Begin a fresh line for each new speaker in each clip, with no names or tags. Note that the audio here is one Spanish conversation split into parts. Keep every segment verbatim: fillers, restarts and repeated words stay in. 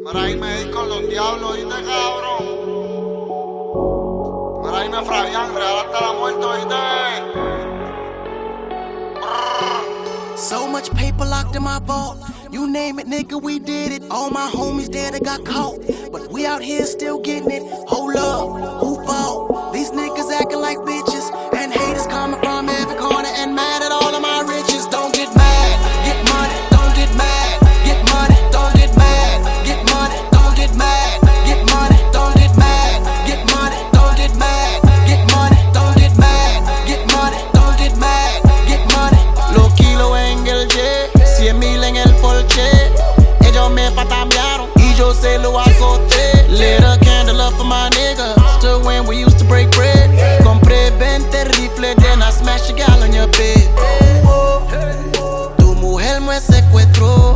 Para irme a ir con los diablos, ¿viste, cabrón? Para irme a Fabián, real hasta la muerte, ¿viste?
So much paper locked in my vault. You name it, nigga, we did it. All my homies dead that got caught, but we out here still getting it. Hold up, who fault? These niggas acting like bitches, and haters coming from every corner and mad at all of my riches. Don't get mad, get money. Don't get mad, get money. Don't get mad, get money. Don't get mad, get money. Don't get mad, get money. Don't get mad, get money. Don't get mad, get money. Don't get mad, get money. Los kilos en el jet, cien mil en el Porsche. Ellos me patamearon y yo se lo acosté. Lit a candle up for my nigga, still when we used to break bread. Compré veinte rifles, then I smashed a gal on your bed. Tu mujer me secuestró,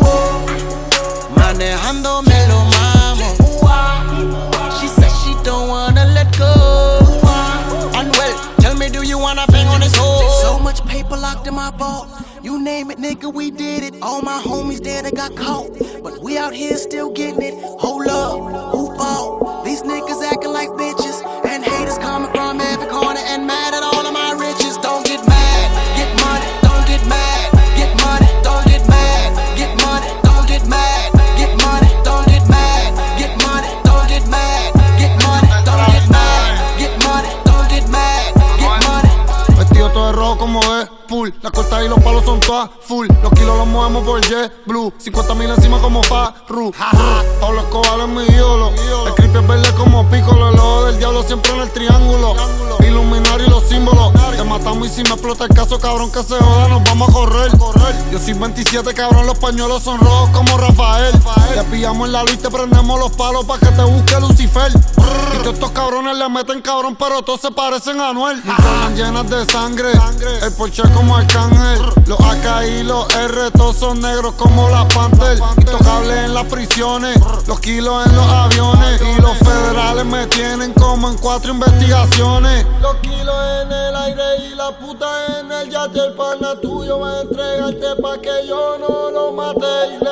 manejando me lo mamo. She said she don't wanna let go. And well, tell me, do you wanna bang on this hole? So much paper locked in my vault. You name it, nigga, we did it. All my homies dead that got caught, but we out here still getting it. Hold up, who fault? These niggas acting like bitches, and haters coming from every corner and mad at all of my riches. Don't get mad, get money. Don't get mad, get money. Don't get mad, get money. Don't get mad, get money. Don't get mad, get money. Don't get mad, get money. Don't get mad, get money. Don't get mad, get money.
Vestido todo de rojo como es full. La corta y los palos son todas full. Los kilos los movemos por JetBlue. cincuenta mil encima como Farru. Pablo Escobar es mi ídolo. El creep es verde como Piccolo. El ojo del diablo siempre en el triángulo. Iluminar y los símbolos. Te matamos y si me explota el caso, cabrón, que se joda, nos vamos a correr. Yo soy veintisiete, cabrón, los pañuelos son rojos como Rafael. Te pillamos en la luz y te prendemos los palos pa' que te busque Lucifer. Y todos estos cabrones le meten cabrón, pero todos se parecen a Anuel. Mis zonas llenas de sangre, el Porsche como Arcángel. Los A K y los R, todos son negros como la Panther. Intocables en las prisiones, los kilos en los aviones. Y los federales me tienen como en cuatro investigaciones. Los kilos en el aire y la puta en el yate. El pana tuyo va a entregarte pa' que yo no lo mate. Y